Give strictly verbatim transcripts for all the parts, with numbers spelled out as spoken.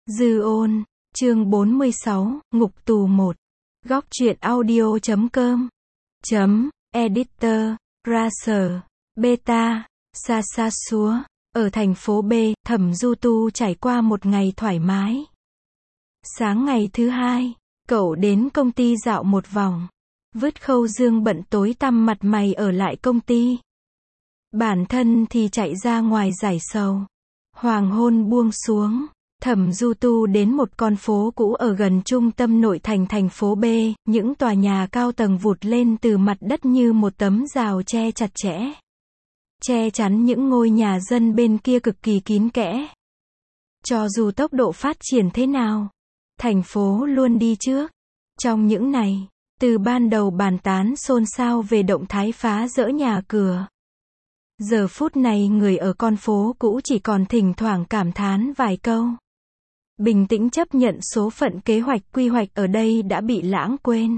Dư ôn, chương bốn mươi sáu, ngục tù một. Góc truyện audio chấm com. Chấm, editor, Racer, Beta, Sa Sa Súa. Ở thành phố B, Thẩm Du Tu trải qua một ngày thoải mái. Sáng ngày thứ hai, cậu đến công ty dạo một vòng. Vứt Khâu Dương bận tối tăm mặt mày ở lại công ty. Bản thân thì chạy ra ngoài giải sầu. Hoàng hôn buông xuống. Thẩm Du Tu đến một con phố cũ ở gần trung tâm nội thành thành phố B, những tòa nhà cao tầng vụt lên từ mặt đất như một tấm rào che chặt chẽ. Che chắn những ngôi nhà dân bên kia cực kỳ kín kẽ. Cho dù tốc độ phát triển thế nào, thành phố luôn đi trước. Trong những này, từ ban đầu bàn tán xôn xao về động thái phá dỡ nhà cửa. Giờ phút này người ở con phố cũ chỉ còn thỉnh thoảng cảm thán vài câu. Bình tĩnh chấp nhận số phận kế hoạch quy hoạch ở đây đã bị lãng quên.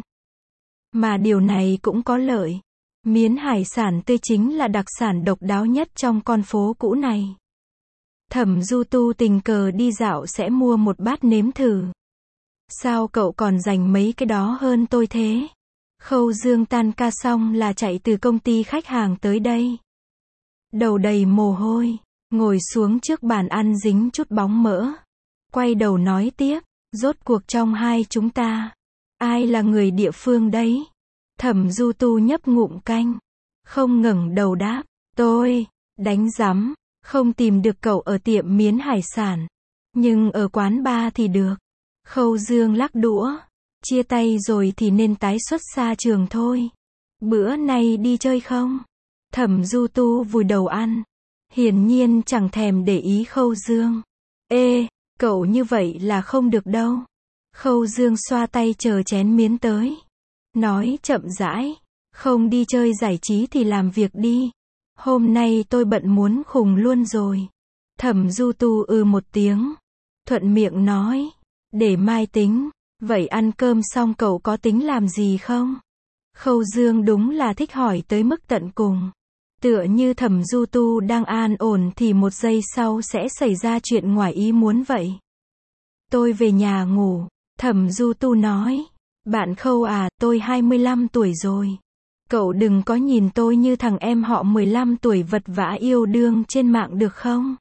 Mà điều này cũng có lợi. Miến hải sản tươi chính là đặc sản độc đáo nhất trong con phố cũ này. Thẩm Du Tu tình cờ đi dạo sẽ mua một bát nếm thử. Sao cậu còn dành mấy cái đó hơn tôi thế? Khâu Dương tan ca xong là chạy từ công ty khách hàng tới đây. Đầu đầy mồ hôi, ngồi xuống trước bàn ăn dính chút bóng mỡ. Quay đầu nói tiếp, rốt cuộc trong hai chúng ta, ai là người địa phương đấy? Thẩm Du Tu nhấp ngụm canh, không ngẩng đầu đáp, tôi, đánh rắm, không tìm được cậu ở tiệm miến hải sản, nhưng ở quán bar thì được. Khâu Dương lắc đũa, chia tay rồi thì nên tái xuất xa trường thôi. Bữa nay đi chơi không? Thẩm Du Tu vùi đầu ăn, hiển nhiên chẳng thèm để ý Khâu Dương. Ê, cậu như vậy là không được đâu. Khâu Dương xoa tay chờ chén miến tới. Nói chậm rãi, không đi chơi giải trí thì làm việc đi. Hôm nay tôi bận muốn khùng luôn rồi. Thẩm Du Tu ư một tiếng. Thuận miệng nói, để mai tính. Vậy ăn cơm xong cậu có tính làm gì không? Khâu Dương đúng là thích hỏi tới mức tận cùng. Tựa như Thẩm Du Tu đang an ổn thì một giây sau sẽ xảy ra chuyện ngoài ý muốn vậy. Tôi về nhà ngủ, Thẩm Du Tu nói. Bạn Khâu à, tôi hai mươi lăm tuổi rồi. Cậu đừng có nhìn tôi như thằng em họ mười lăm tuổi vật vã yêu đương trên mạng được không?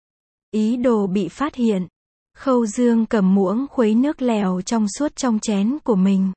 Ý đồ bị phát hiện. Khâu Dương cầm muỗng khuấy nước lèo trong suốt trong chén của mình.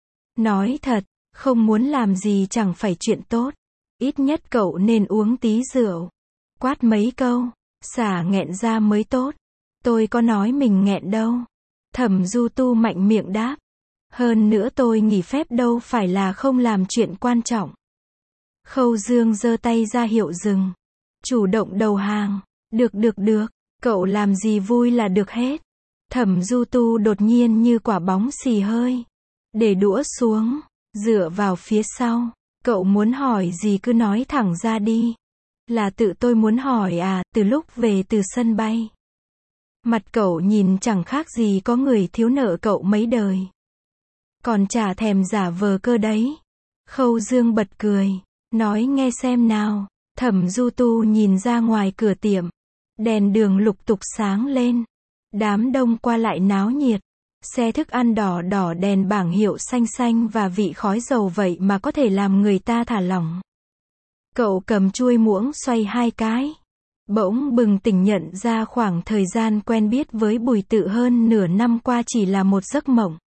Nói thật, không muốn làm gì chẳng phải chuyện tốt. Ít nhất cậu nên uống tí rượu. Quát mấy câu, xả nghẹn ra mới tốt. Tôi có nói mình nghẹn đâu. Thẩm Du Tu mạnh miệng đáp. Hơn nữa tôi nghỉ phép đâu phải là không làm chuyện quan trọng. Khâu Dương giơ tay ra hiệu dừng. Chủ động đầu hàng. Được được được, cậu làm gì vui là được hết. Thẩm Du Tu đột nhiên như quả bóng xì hơi. Để đũa xuống, dựa vào phía sau. Cậu muốn hỏi gì cứ nói thẳng ra đi. Là tự tôi muốn hỏi à, từ lúc về từ sân bay. Mặt cậu nhìn chẳng khác gì có người thiếu nợ cậu mấy đời. Còn chả thèm giả vờ cơ đấy. Khâu Dương bật cười, nói nghe xem nào. Thẩm Du Tu nhìn ra ngoài cửa tiệm. Đèn đường lục tục sáng lên. Đám đông qua lại náo nhiệt. Xe thức ăn đỏ đỏ đèn bảng hiệu xanh xanh và vị khói dầu vậy mà có thể làm người ta thả lỏng. Cậu cầm chuôi muỗng xoay hai cái. Bỗng bừng tỉnh nhận ra khoảng thời gian quen biết với Bùi Tự hơn nửa năm qua chỉ là một giấc mộng.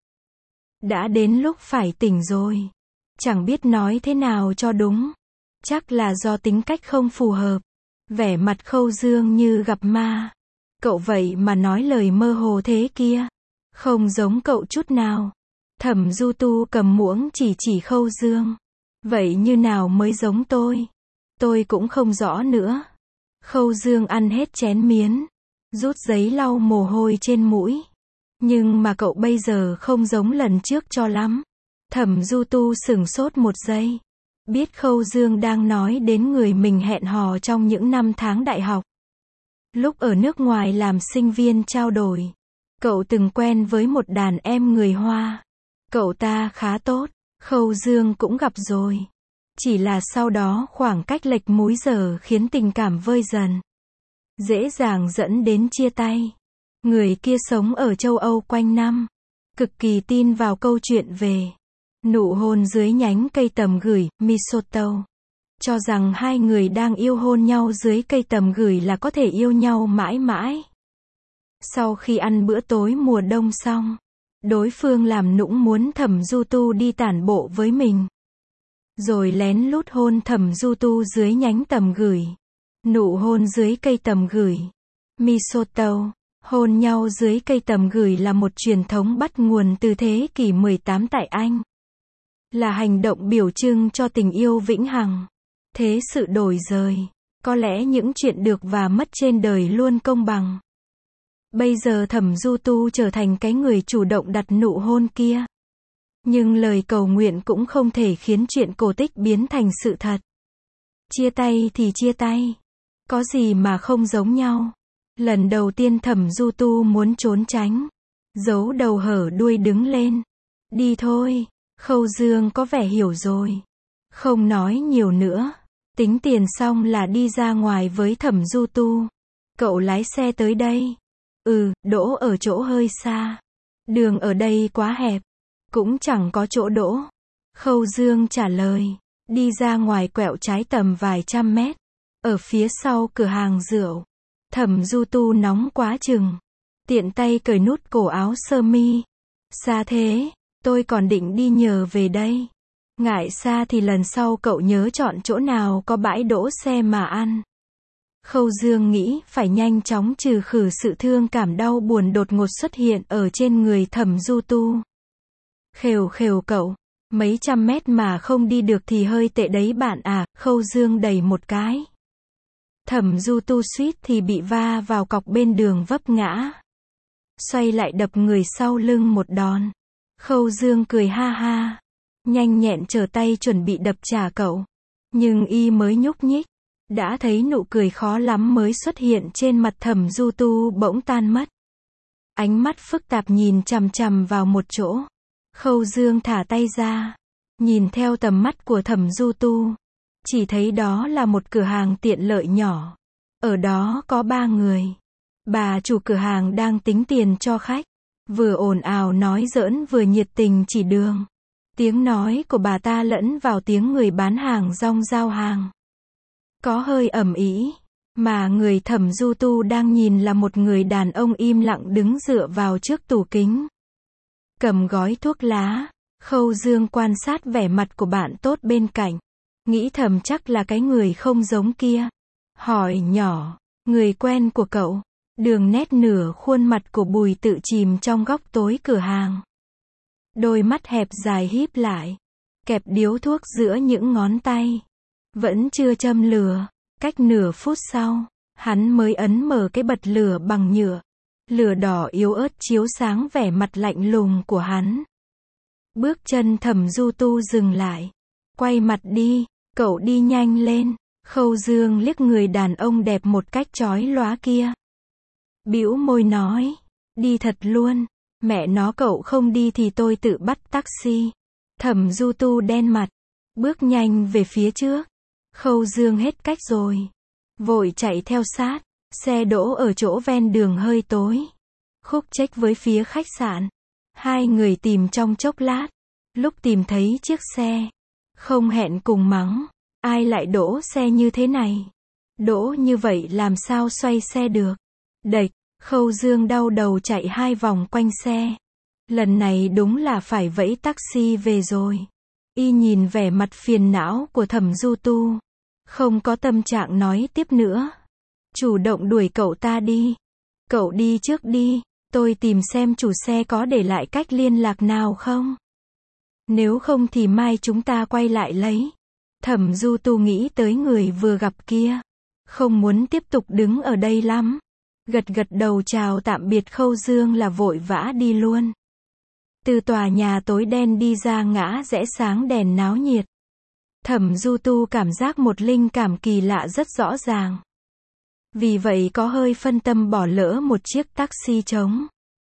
Đã đến lúc phải tỉnh rồi. Chẳng biết nói thế nào cho đúng. Chắc là do tính cách không phù hợp. Vẻ mặt Khâu Dương như gặp ma. Cậu vậy mà nói lời mơ hồ thế kia. Không giống cậu chút nào. Thẩm Du Tu cầm muỗng chỉ chỉ Khâu Dương. Vậy như nào mới giống tôi? Tôi cũng không rõ nữa. Khâu Dương ăn hết chén miến. Rút giấy lau mồ hôi trên mũi. Nhưng mà cậu bây giờ không giống lần trước cho lắm. Thẩm Du Tu sửng sốt một giây. Biết Khâu Dương đang nói đến người mình hẹn hò trong những năm tháng đại học. Lúc ở nước ngoài làm sinh viên trao đổi. Cậu từng quen với một đàn em người Hoa. Cậu ta khá tốt. Khâu Dương cũng gặp rồi. Chỉ là sau đó khoảng cách lệch múi giờ khiến tình cảm vơi dần. Dễ dàng dẫn đến chia tay. Người kia sống ở châu Âu quanh năm. Cực kỳ tin vào câu chuyện về nụ hôn dưới nhánh cây tầm gửi, mistletoe. Cho rằng hai người đang yêu hôn nhau dưới cây tầm gửi là có thể yêu nhau mãi mãi. Sau khi ăn bữa tối mùa đông xong, đối phương làm nũng muốn Thẩm Du Tu đi tản bộ với mình. Rồi lén lút hôn Thẩm Du Tu dưới nhánh tầm gửi. Nụ hôn dưới cây tầm gửi, mistletoe. Hôn nhau dưới cây tầm gửi là một truyền thống bắt nguồn từ thế kỷ mười tám tại Anh. Là hành động biểu trưng cho tình yêu vĩnh hằng. Thế sự đổi rời. Có lẽ những chuyện được và mất trên đời luôn công bằng. Bây giờ Thẩm Du Tu trở thành cái người chủ động đặt nụ hôn kia. Nhưng lời cầu nguyện cũng không thể khiến chuyện cổ tích biến thành sự thật. Chia tay thì chia tay. Có gì mà không giống nhau. Lần đầu tiên Thẩm Du Tu muốn trốn tránh. Giấu đầu hở đuôi đứng lên. Đi thôi. Khâu Dương có vẻ hiểu rồi. Không nói nhiều nữa. Tính tiền xong là đi ra ngoài với Thẩm Du Tu. Cậu lái xe tới đây. Ừ, đỗ ở chỗ hơi xa. Đường ở đây quá hẹp. Cũng chẳng có chỗ đỗ. Khâu Dương trả lời. Đi ra ngoài quẹo trái tầm vài trăm mét. Ở phía sau cửa hàng rượu. Thẩm Du Tu nóng quá chừng. Tiện tay cởi nút cổ áo sơ mi. Xa thế, tôi còn định đi nhờ về đây. Ngại xa thì lần sau cậu nhớ chọn chỗ nào có bãi đỗ xe mà ăn. Khâu Dương nghĩ phải nhanh chóng trừ khử sự thương cảm đau buồn đột ngột xuất hiện ở trên người Thẩm Du Tu. Khều khều cậu, mấy trăm mét mà không đi được thì hơi tệ đấy bạn à, Khâu Dương đẩy một cái. Thẩm Du Tu suýt thì bị va vào cọc bên đường vấp ngã. Xoay lại đập người sau lưng một đòn. Khâu Dương cười ha ha. Nhanh nhẹn trở tay chuẩn bị đập trả cậu. Nhưng y mới nhúc nhích. Đã thấy nụ cười khó lắm mới xuất hiện trên mặt Thẩm Du Tu bỗng tan mất. Ánh mắt phức tạp nhìn chằm chằm vào một chỗ. Khâu Dương thả tay ra. Nhìn theo tầm mắt của Thẩm Du Tu. Chỉ thấy đó là một cửa hàng tiện lợi nhỏ. Ở đó có ba người. Bà chủ cửa hàng đang tính tiền cho khách. Vừa ồn ào nói giỡn vừa nhiệt tình chỉ đường. Tiếng nói của bà ta lẫn vào tiếng người bán hàng rong giao hàng. Có hơi ầm ĩ. Mà người Thẩm Du Tu đang nhìn là một người đàn ông im lặng đứng dựa vào trước tủ kính. Cầm gói thuốc lá. Khâu Dương quan sát vẻ mặt của bạn tốt bên cạnh. Nghĩ thầm chắc là cái người không giống kia. Hỏi nhỏ, người quen của cậu. Đường nét nửa khuôn mặt của Bùi tự chìm trong góc tối cửa hàng. Đôi mắt hẹp dài híp lại. Kẹp điếu thuốc giữa những ngón tay. Vẫn chưa châm lửa. Cách nửa phút sau, hắn mới ấn mở cái bật lửa bằng nhựa. Lửa đỏ yếu ớt chiếu sáng vẻ mặt lạnh lùng của hắn. Bước chân Thẩm Du Tu dừng lại. Quay mặt đi, cậu đi nhanh lên. Khâu Dương liếc người đàn ông đẹp một cách chói lóa kia. Bĩu môi nói, đi thật luôn. Mẹ nó cậu không đi thì tôi tự bắt taxi. Thẩm Du Tu đen mặt. Bước nhanh về phía trước. Khâu Dương hết cách rồi. Vội chạy theo sát. Xe đỗ ở chỗ ven đường hơi tối. Khúc trách với phía khách sạn. Hai người tìm trong chốc lát. Lúc tìm thấy chiếc xe. Không hẹn cùng mắng. Ai lại đỗ xe như thế này? Đỗ như vậy làm sao xoay xe được? Đệch, Khâu Dương đau đầu chạy hai vòng quanh xe. Lần này đúng là phải vẫy taxi về rồi. Y nhìn vẻ mặt phiền não của Thẩm Du Tu. Không có tâm trạng nói tiếp nữa. Chủ động đuổi cậu ta đi. Cậu đi trước đi, tôi tìm xem chủ xe có để lại cách liên lạc nào không. Nếu không thì mai chúng ta quay lại lấy. Thẩm Du Tu nghĩ tới người vừa gặp kia. Không muốn tiếp tục đứng ở đây lắm. Gật gật đầu chào tạm biệt Khâu Dương là vội vã đi luôn. Từ tòa nhà tối đen đi ra ngã rẽ sáng đèn náo nhiệt. Thẩm Du Tu cảm giác một linh cảm kỳ lạ rất rõ ràng. Vì vậy có hơi phân tâm bỏ lỡ một chiếc taxi trống.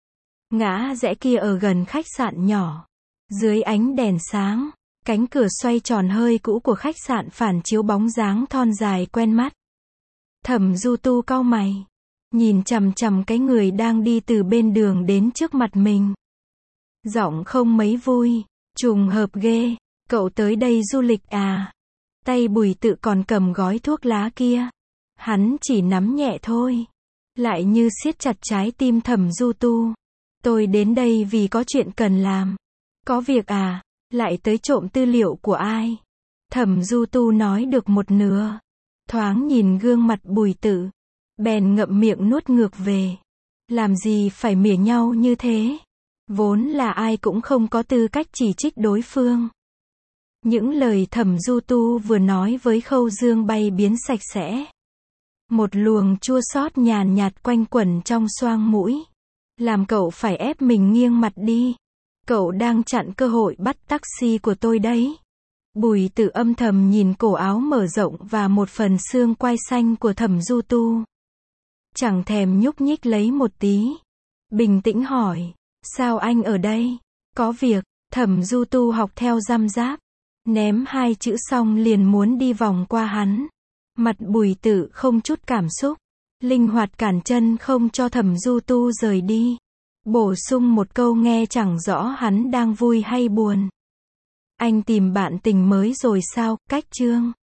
Ngã rẽ kia ở gần khách sạn nhỏ. Dưới ánh đèn sáng, cánh cửa xoay tròn hơi cũ của khách sạn phản chiếu bóng dáng thon dài quen mắt. Thẩm Du Tu cau mày. nhìn chằm chằm cái người đang đi từ bên đường đến trước mặt mình. Giọng không mấy vui, trùng hợp ghê, cậu tới đây du lịch à? Tay Bùi Tự còn cầm gói thuốc lá kia. Hắn chỉ nắm nhẹ thôi, lại như siết chặt trái tim Thẩm Du Tu. Tôi đến đây vì có chuyện cần làm. Có việc à? Lại tới trộm tư liệu của ai? Thẩm Du Tu nói được một nửa, thoáng nhìn gương mặt Bùi Tự, bèn ngậm miệng nuốt ngược về. Làm gì phải mỉa nhau như thế? Vốn là ai cũng không có tư cách chỉ trích đối phương. Những lời Thẩm Du Tu vừa nói với Khâu Dương bay biến sạch sẽ. Một luồng chua xót nhàn nhạt quanh quẩn trong xoang mũi, làm cậu phải ép mình nghiêng mặt đi. Cậu đang chặn cơ hội bắt taxi của tôi đấy. Bùi Tự âm thầm nhìn cổ áo mở rộng và một phần xương quai xanh của Thẩm Du Tu. Chẳng thèm nhúc nhích lấy một tí. Bình tĩnh hỏi, sao anh ở đây? Có việc. Thẩm Du Tu học theo răm ráp, ném hai chữ xong liền muốn đi vòng qua hắn. Mặt Bùi Tự không chút cảm xúc, linh hoạt cản chân không cho Thẩm Du Tu rời đi. Bổ sung một câu nghe chẳng rõ hắn đang vui hay buồn. Anh tìm bạn tình mới rồi sao? Cách chương